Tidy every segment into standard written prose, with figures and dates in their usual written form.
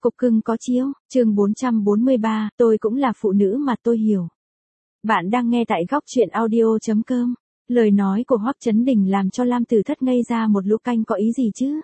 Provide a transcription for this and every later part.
Cục cưng có chiếu, chương 443, tôi cũng là phụ nữ mà tôi hiểu. Bạn đang nghe tại góc truyện audio.com. Lời nói của Hoắc Chấn Đình làm cho Lam Tử Thất ngây ra một lúc, canh có ý gì chứ?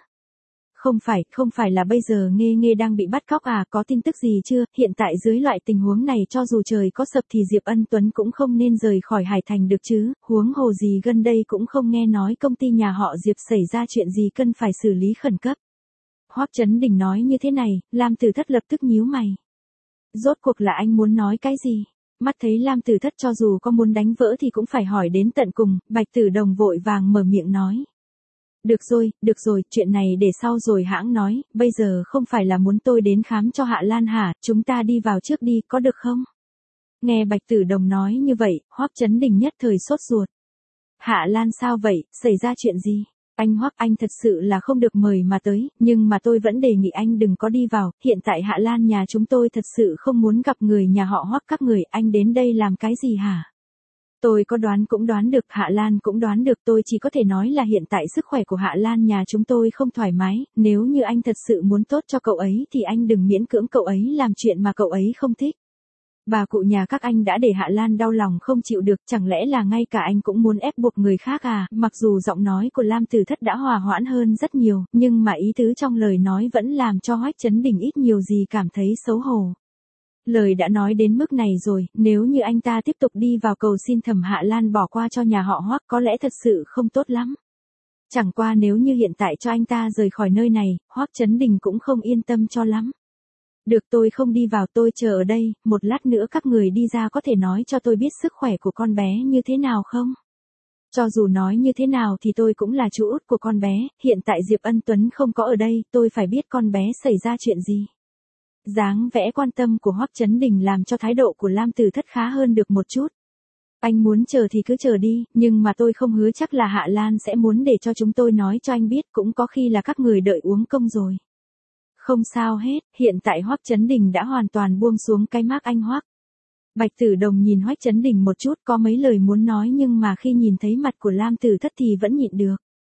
Không phải là bây giờ Nghê Nghê đang bị bắt cóc à, có tin tức gì chưa? Hiện tại dưới loại tình huống này cho dù trời có sập thì Diệp Ân Tuấn cũng không nên rời khỏi Hải Thành được chứ, huống hồ gì gần đây cũng không nghe nói công ty nhà họ Diệp xảy ra chuyện gì cần phải xử lý khẩn cấp. Hoắc Chấn Đình nói như thế này, Lam Tử Thất lập tức nhíu mày. Rốt cuộc là anh muốn nói cái gì? Mắt thấy Lam Tử Thất cho dù có muốn đánh vỡ thì cũng phải hỏi đến tận cùng, Bạch Tử Đồng vội vàng mở miệng nói. Được rồi, chuyện này để sau rồi hãng nói, bây giờ không phải là muốn tôi đến khám cho Hạ Lan hả, chúng ta đi vào trước đi, có được không? Nghe Bạch Tử Đồng nói như vậy, Hoắc Chấn Đình nhất thời sốt ruột. Hạ Lan sao vậy, xảy ra chuyện gì? Anh Hoắc, anh thật sự là không được mời mà tới, nhưng mà tôi vẫn đề nghị anh đừng có đi vào, hiện tại Hạ Lan nhà chúng tôi thật sự không muốn gặp người nhà họ Hoắc các người, anh đến đây làm cái gì hả? Tôi có đoán cũng đoán được, Hạ Lan cũng đoán được, tôi chỉ có thể nói là hiện tại sức khỏe của Hạ Lan nhà chúng tôi không thoải mái, nếu như anh thật sự muốn tốt cho cậu ấy thì anh đừng miễn cưỡng cậu ấy làm chuyện mà cậu ấy không thích. Bà cụ nhà các anh đã để Hạ Lan đau lòng không chịu được, chẳng lẽ là ngay cả anh cũng muốn ép buộc người khác à? Mặc dù giọng nói của Lam Tử Thất đã hòa hoãn hơn rất nhiều, nhưng mà ý tứ trong lời nói vẫn làm cho Hoắc Chấn Đình ít nhiều gì cảm thấy xấu hổ. Lời đã nói đến mức này rồi, nếu như anh ta tiếp tục đi vào cầu xin Thẩm Hạ Lan bỏ qua cho nhà họ Hoắc có lẽ thật sự không tốt lắm. Chẳng qua nếu như hiện tại cho anh ta rời khỏi nơi này, Hoắc Chấn Đình cũng không yên tâm cho lắm. Được, tôi không đi vào, tôi chờ ở đây, một lát nữa các người đi ra có thể nói cho tôi biết sức khỏe của con bé như thế nào không? Cho dù nói như thế nào thì tôi cũng là chú út của con bé, hiện tại Diệp Ân Tuấn không có ở đây, tôi phải biết con bé xảy ra chuyện gì. Dáng vẻ quan tâm của Hoắc Chấn Đình làm cho thái độ của Lam Tử Thất khá hơn được một chút. Anh muốn chờ thì cứ chờ đi, nhưng mà tôi không hứa chắc là Hạ Lan sẽ muốn để cho chúng tôi nói cho anh biết, cũng có khi là các người đợi uống công rồi. Không sao hết, hiện tại Hoắc Chấn Đình đã hoàn toàn buông xuống cái mác anh Hoắc. Bạch Tử Đồng nhìn Hoắc Chấn Đình một chút, có mấy lời muốn nói nhưng mà khi nhìn thấy mặt của Lam Tử Thất thì vẫn nhịn được.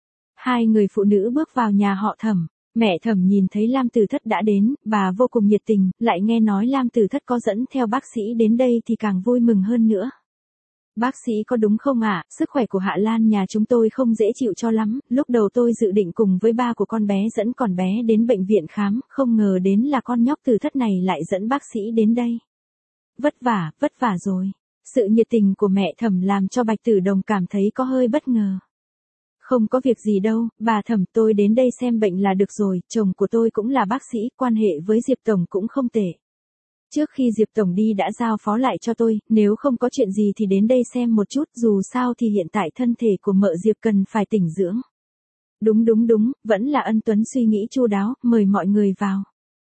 Hai người phụ nữ bước vào nhà họ Thẩm. Mẹ Thẩm nhìn thấy Lam Tử Thất đã đến, bà vô cùng nhiệt tình, lại nghe nói Lam Tử Thất có dẫn theo bác sĩ đến đây thì càng vui mừng hơn nữa. Bác sĩ có đúng không ạ? Sức khỏe của Hạ Lan nhà chúng tôi không dễ chịu cho lắm, lúc đầu tôi dự định cùng với ba của con bé dẫn con bé đến bệnh viện khám, không ngờ đến là con nhóc Tử Thất này lại dẫn bác sĩ đến đây. Vất vả rồi. Sự nhiệt tình của mẹ Thẩm làm cho Bạch Tử Đồng cảm thấy có hơi bất ngờ. Không có việc gì đâu, bà Thẩm, tôi đến đây xem bệnh là được rồi, chồng của tôi cũng là bác sĩ, quan hệ với Diệp Tổng cũng không tệ. Trước khi Diệp Tổng đi đã giao phó lại cho tôi, nếu không có chuyện gì thì đến đây xem một chút, dù sao thì hiện tại thân thể của mợ Diệp cần phải tĩnh dưỡng. Đúng, vẫn là Ân Tuấn suy nghĩ chu đáo, mời mọi người vào.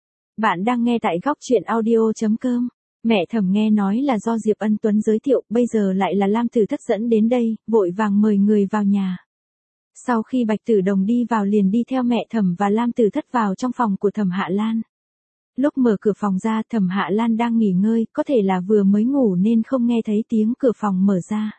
Bạn đang nghe tại góc truyện audio.com. Mẹ Thẩm nghe nói là do Diệp Ân Tuấn giới thiệu, bây giờ lại là Lam Tử Thất dẫn đến đây, vội vàng mời người vào nhà. Sau khi Bạch Tử Đồng đi vào liền đi theo mẹ Thẩm và Lam Tử Thất vào trong phòng của Thẩm Hạ Lan. Lúc mở cửa phòng ra, Thẩm Hạ Lan đang nghỉ ngơi, có thể là vừa mới ngủ nên không nghe thấy tiếng cửa phòng mở ra.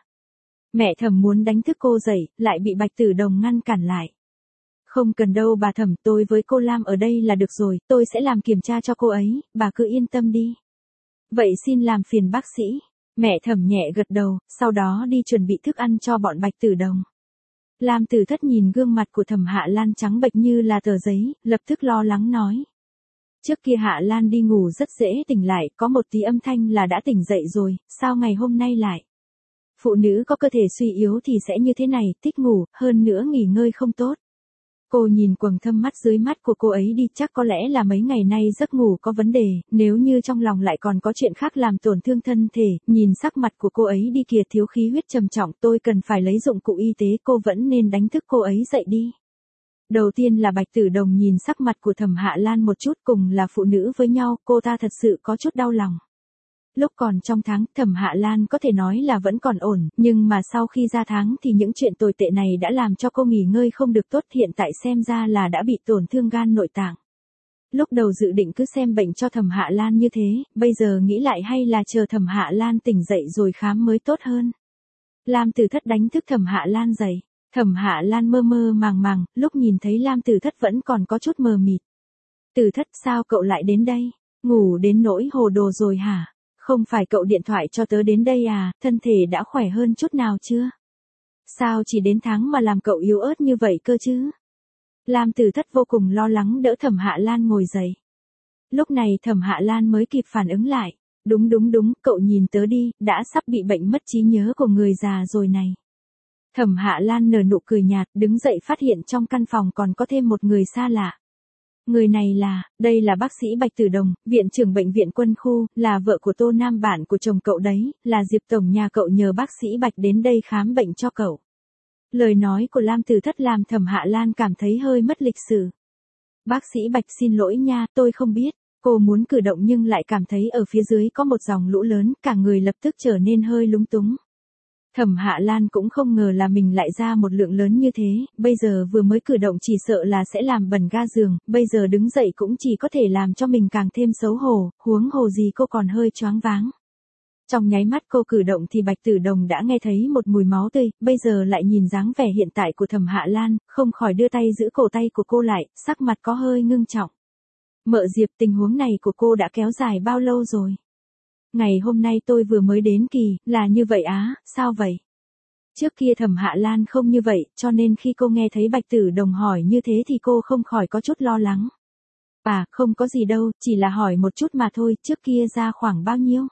Mẹ Thẩm muốn đánh thức cô dậy, lại bị Bạch Tử Đồng ngăn cản lại. Không cần đâu bà Thẩm, tôi với cô Lam ở đây là được rồi, tôi sẽ làm kiểm tra cho cô ấy, bà cứ yên tâm đi. Vậy xin làm phiền bác sĩ. Mẹ Thẩm nhẹ gật đầu, sau đó đi chuẩn bị thức ăn cho bọn Bạch Tử Đồng. Lam Tử Thất nhìn gương mặt của Thẩm Hạ Lan trắng bệch như là tờ giấy, lập tức lo lắng nói. Trước kia Hạ Lan đi ngủ rất dễ tỉnh lại, có một tí âm thanh là đã tỉnh dậy rồi, sao ngày hôm nay lại? Phụ nữ có cơ thể suy yếu thì sẽ như thế này, thích ngủ, hơn nữa nghỉ ngơi không tốt. Cô nhìn quầng thâm mắt dưới mắt của cô ấy đi, chắc có lẽ là mấy ngày nay giấc ngủ có vấn đề, nếu như trong lòng lại còn có chuyện khác làm tổn thương thân thể, nhìn sắc mặt của cô ấy đi kìa, thiếu khí huyết trầm trọng, tôi cần phải lấy dụng cụ y tế, cô vẫn nên đánh thức cô ấy dậy đi. Đầu tiên là Bạch Tử Đồng nhìn sắc mặt của Thẩm Hạ Lan một chút, cùng là phụ nữ với nhau, cô ta thật sự có chút đau lòng. Lúc còn trong tháng, Thẩm Hạ Lan có thể nói là vẫn còn ổn, nhưng mà sau khi ra tháng thì những chuyện tồi tệ này đã làm cho cô nghỉ ngơi không được tốt, hiện tại xem ra là đã bị tổn thương gan nội tạng. Lúc đầu dự định cứ xem bệnh cho Thẩm Hạ Lan như thế, bây giờ nghĩ lại hay là chờ Thẩm Hạ Lan tỉnh dậy rồi khám mới tốt hơn. Lam Tử Thất đánh thức Thẩm Hạ Lan dậy. Thẩm Hạ Lan mơ mơ màng màng, lúc nhìn thấy Lam Tử Thất vẫn còn có chút mờ mịt. Từ Thất, sao cậu lại đến đây? Ngủ đến nỗi hồ đồ rồi hả? Không phải cậu điện thoại cho tớ đến đây à, thân thể đã khỏe hơn chút nào chưa? Sao chỉ đến tháng mà làm cậu yếu ớt như vậy cơ chứ? Lam Từ Thất vô cùng lo lắng đỡ Thẩm Hạ Lan ngồi dậy. Lúc này Thẩm Hạ Lan mới kịp phản ứng lại. Đúng đúng đúng, cậu nhìn tớ đi, đã sắp bị bệnh mất trí nhớ của người già rồi này. Thẩm Hạ Lan nở nụ cười nhạt, đứng dậy phát hiện trong căn phòng còn có thêm một người xa lạ. Người này đây là bác sĩ Bạch Tử Đồng, viện trưởng bệnh viện quân khu, là vợ của Tô Nam, bạn của chồng cậu đấy, là Diệp tổng nhà cậu nhờ bác sĩ Bạch đến đây khám bệnh cho cậu. Lời nói của Lam Từ Thất làm Thẩm Hạ Lan cảm thấy hơi mất lịch sự. Bác sĩ Bạch xin lỗi nha, tôi không biết. Cô muốn cử động nhưng lại cảm thấy ở phía dưới có một dòng lũ lớn, cả người lập tức trở nên hơi lúng túng. Thẩm Hạ Lan cũng không ngờ là mình lại ra một lượng lớn như thế, bây giờ vừa mới cử động chỉ sợ là sẽ làm bẩn ga giường, bây giờ đứng dậy cũng chỉ có thể làm cho mình càng thêm xấu hổ, huống hồ gì cô còn hơi choáng váng. Trong nháy mắt cô cử động thì Bạch Tử Đồng đã nghe thấy một mùi máu tươi, bây giờ lại nhìn dáng vẻ hiện tại của Thẩm Hạ Lan, không khỏi đưa tay giữ cổ tay của cô lại, sắc mặt có hơi ngưng trọng. Mợ Diệp, tình huống này của cô đã kéo dài bao lâu rồi? Ngày hôm nay tôi vừa mới đến kỳ, là như vậy á, sao vậy? Trước kia Thẩm Hạ Lan không như vậy, cho nên khi cô nghe thấy Bạch Tử Đồng hỏi như thế thì cô không khỏi có chút lo lắng. À, không có gì đâu, chỉ là hỏi một chút mà thôi, trước kia ra khoảng bao nhiêu?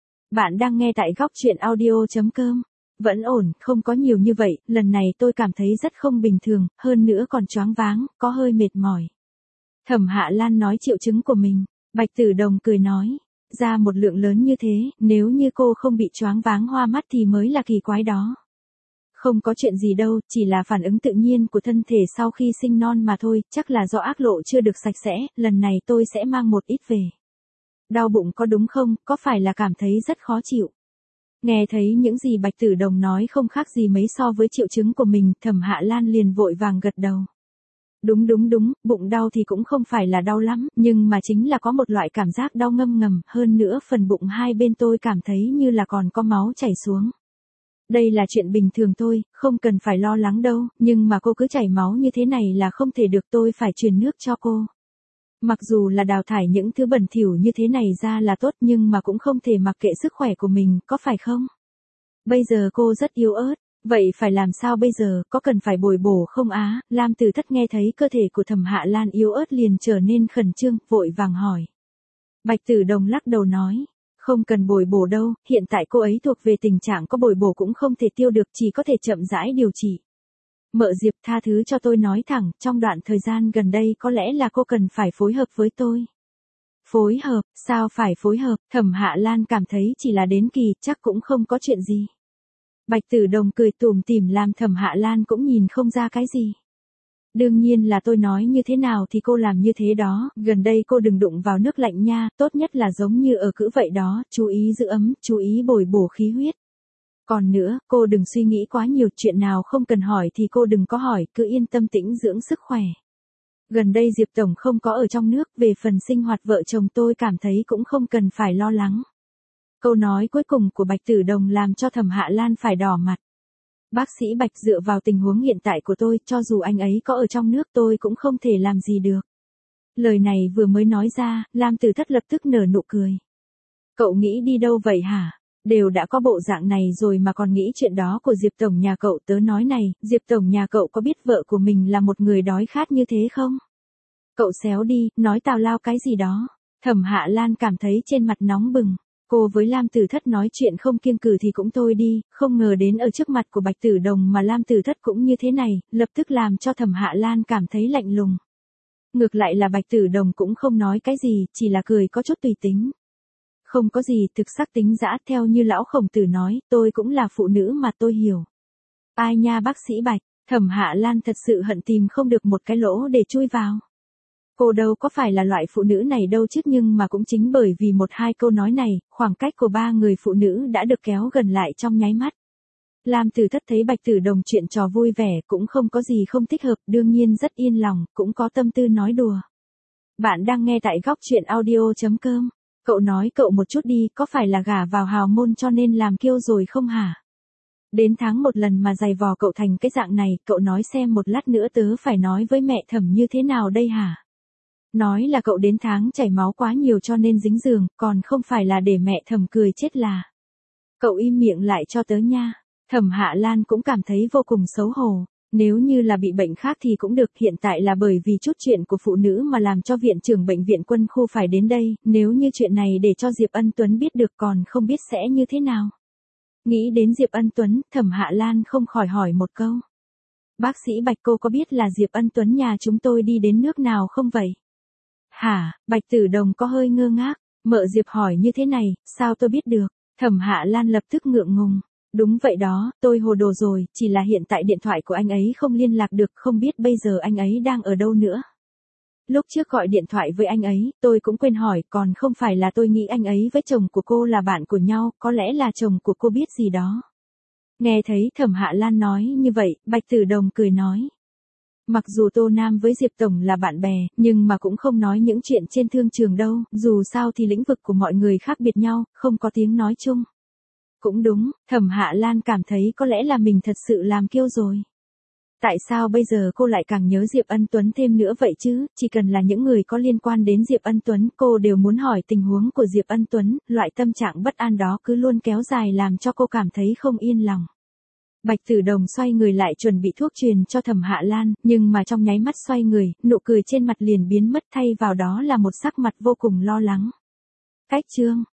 Bạn đang nghe tại góc truyện audio.com. Vẫn ổn, không có nhiều như vậy, lần này tôi cảm thấy rất không bình thường, hơn nữa còn choáng váng, có hơi mệt mỏi. Thẩm Hạ Lan nói triệu chứng của mình, Bạch Tử Đồng cười nói, ra một lượng lớn như thế, nếu như cô không bị choáng váng hoa mắt thì mới là kỳ quái đó. Không có chuyện gì đâu, chỉ là phản ứng tự nhiên của thân thể sau khi sinh non mà thôi, chắc là do ác lộ chưa được sạch sẽ, lần này tôi sẽ mang một ít về. Đau bụng có đúng không, có phải là cảm thấy rất khó chịu? Nghe thấy những gì Bạch Tử Đồng nói không khác gì mấy so với triệu chứng của mình, Thẩm Hạ Lan liền vội vàng gật đầu. Đúng đúng đúng, bụng đau thì cũng không phải là đau lắm, nhưng mà chính là có một loại cảm giác đau ngâm ngầm, hơn nữa phần bụng hai bên tôi cảm thấy như là còn có máu chảy xuống. Đây là chuyện bình thường thôi, không cần phải lo lắng đâu, nhưng mà cô cứ chảy máu như thế này là không thể được, tôi phải truyền nước cho cô. Mặc dù là đào thải những thứ bẩn thỉu như thế này ra là tốt nhưng mà cũng không thể mặc kệ sức khỏe của mình, có phải không? Bây giờ cô rất yếu ớt, vậy phải làm sao bây giờ, có cần phải bồi bổ không á? Lam Từ Thất nghe thấy cơ thể của Thẩm Hạ Lan yếu ớt liền trở nên khẩn trương, vội vàng hỏi. Bạch Tử Đồng lắc đầu nói, không cần bồi bổ đâu, hiện tại cô ấy thuộc về tình trạng có bồi bổ cũng không thể tiêu được, chỉ có thể chậm rãi điều trị. Mợ Diệp, tha thứ cho tôi nói thẳng, trong đoạn thời gian gần đây có lẽ là cô cần phải phối hợp với tôi. Phối hợp, sao phải phối hợp? Thẩm Hạ Lan cảm thấy chỉ là đến kỳ, chắc cũng không có chuyện gì. Bạch Tử Đồng cười tủm tỉm làm Thẩm Hạ Lan cũng nhìn không ra cái gì. Đương nhiên là tôi nói như thế nào thì cô làm như thế đó, gần đây cô đừng đụng vào nước lạnh nha, tốt nhất là giống như ở cữ vậy đó, chú ý giữ ấm, chú ý bồi bổ khí huyết. Còn nữa, cô đừng suy nghĩ quá nhiều, chuyện nào không cần hỏi thì cô đừng có hỏi, cứ yên tâm tĩnh dưỡng sức khỏe. Gần đây Diệp Tổng không có ở trong nước, về phần sinh hoạt vợ chồng tôi cảm thấy cũng không cần phải lo lắng. Câu nói cuối cùng của Bạch Tử Đồng làm cho Thẩm Hạ Lan phải đỏ mặt. Bác sĩ Bạch, dựa vào tình huống hiện tại của tôi, cho dù anh ấy có ở trong nước tôi cũng không thể làm gì được. Lời này vừa mới nói ra, Lam Từ Thất lập tức nở nụ cười. Cậu nghĩ đi đâu vậy hả? Đều đã có bộ dạng này rồi mà còn nghĩ chuyện đó của Diệp Tổng nhà cậu, tớ nói này, Diệp Tổng nhà cậu có biết vợ của mình là một người đói khát như thế không? Cậu xéo đi, nói tào lao cái gì đó. Thẩm Hạ Lan cảm thấy trên mặt nóng bừng. Cô với Lam Tử Thất nói chuyện không kiêng cừ thì cũng thôi đi, không ngờ đến ở trước mặt của Bạch Tử Đồng mà Lam Tử Thất cũng như thế này, lập tức làm cho Thẩm Hạ Lan cảm thấy lạnh lùng. Ngược lại là Bạch Tử Đồng cũng không nói cái gì, chỉ là cười có chút tùy tính. Không có gì, thực sắc tính dã, theo như lão Khổng Tử nói, tôi cũng là phụ nữ mà tôi hiểu. Ai nha bác sĩ Bạch, Thẩm Hạ Lan thật sự hận tìm không được một cái lỗ để chui vào. Cô đâu có phải là loại phụ nữ này đâu chứ, nhưng mà cũng chính bởi vì một hai câu nói này, khoảng cách của ba người phụ nữ đã được kéo gần lại trong nháy mắt. Lam Tử Thất thấy Bạch Tử Đồng chuyện trò vui vẻ, cũng không có gì không thích hợp, đương nhiên rất yên lòng, cũng có tâm tư nói đùa. Bạn đang nghe tại góc truyện audio.com. Cậu nói cậu một chút đi, có phải là gả vào hào môn cho nên làm kiêu rồi không hả? Đến tháng một lần mà giày vò cậu thành cái dạng này, cậu nói xem một lát nữa tớ phải nói với mẹ Thẩm như thế nào đây hả? Nói là cậu đến tháng chảy máu quá nhiều cho nên dính giường, còn không phải là để mẹ Thẩm cười chết là. Cậu im miệng lại cho tớ nha. Thẩm Hạ Lan cũng cảm thấy vô cùng xấu hổ. Nếu như là bị bệnh khác thì cũng được, hiện tại là bởi vì chút chuyện của phụ nữ mà làm cho viện trưởng bệnh viện quân khu phải đến đây, nếu như chuyện này để cho Diệp Ân Tuấn biết được còn không biết sẽ như thế nào. Nghĩ đến Diệp Ân Tuấn, Thẩm Hạ Lan không khỏi hỏi một câu. Bác sĩ Bạch, cô có biết là Diệp Ân Tuấn nhà chúng tôi đi đến nước nào không vậy? Hả? Bạch Tử Đồng có hơi ngơ ngác. Mợ Diệp hỏi như thế này, sao tôi biết được? Thẩm Hạ Lan lập tức ngượng ngùng. Đúng vậy đó, tôi hồ đồ rồi, chỉ là hiện tại điện thoại của anh ấy không liên lạc được, không biết bây giờ anh ấy đang ở đâu nữa. Lúc trước gọi điện thoại với anh ấy, tôi cũng quên hỏi, còn không phải là tôi nghĩ anh ấy với chồng của cô là bạn của nhau, có lẽ là chồng của cô biết gì đó. Nghe thấy Thẩm Hạ Lan nói như vậy, Bạch Tử Đồng cười nói. Mặc dù Tô Nam với Diệp Tổng là bạn bè, nhưng mà cũng không nói những chuyện trên thương trường đâu, dù sao thì lĩnh vực của mọi người khác biệt nhau, không có tiếng nói chung. Cũng đúng, Thẩm Hạ Lan cảm thấy có lẽ là mình thật sự làm kiêu rồi. Tại sao bây giờ cô lại càng nhớ Diệp Ân Tuấn thêm nữa vậy chứ, chỉ cần là những người có liên quan đến Diệp Ân Tuấn, cô đều muốn hỏi tình huống của Diệp Ân Tuấn, loại tâm trạng bất an đó cứ luôn kéo dài làm cho cô cảm thấy không yên lòng. Bạch Tử Đồng xoay người lại chuẩn bị thuốc truyền cho Thẩm Hạ Lan, nhưng mà trong nháy mắt xoay người, nụ cười trên mặt liền biến mất, thay vào đó là một sắc mặt vô cùng lo lắng. Cách chương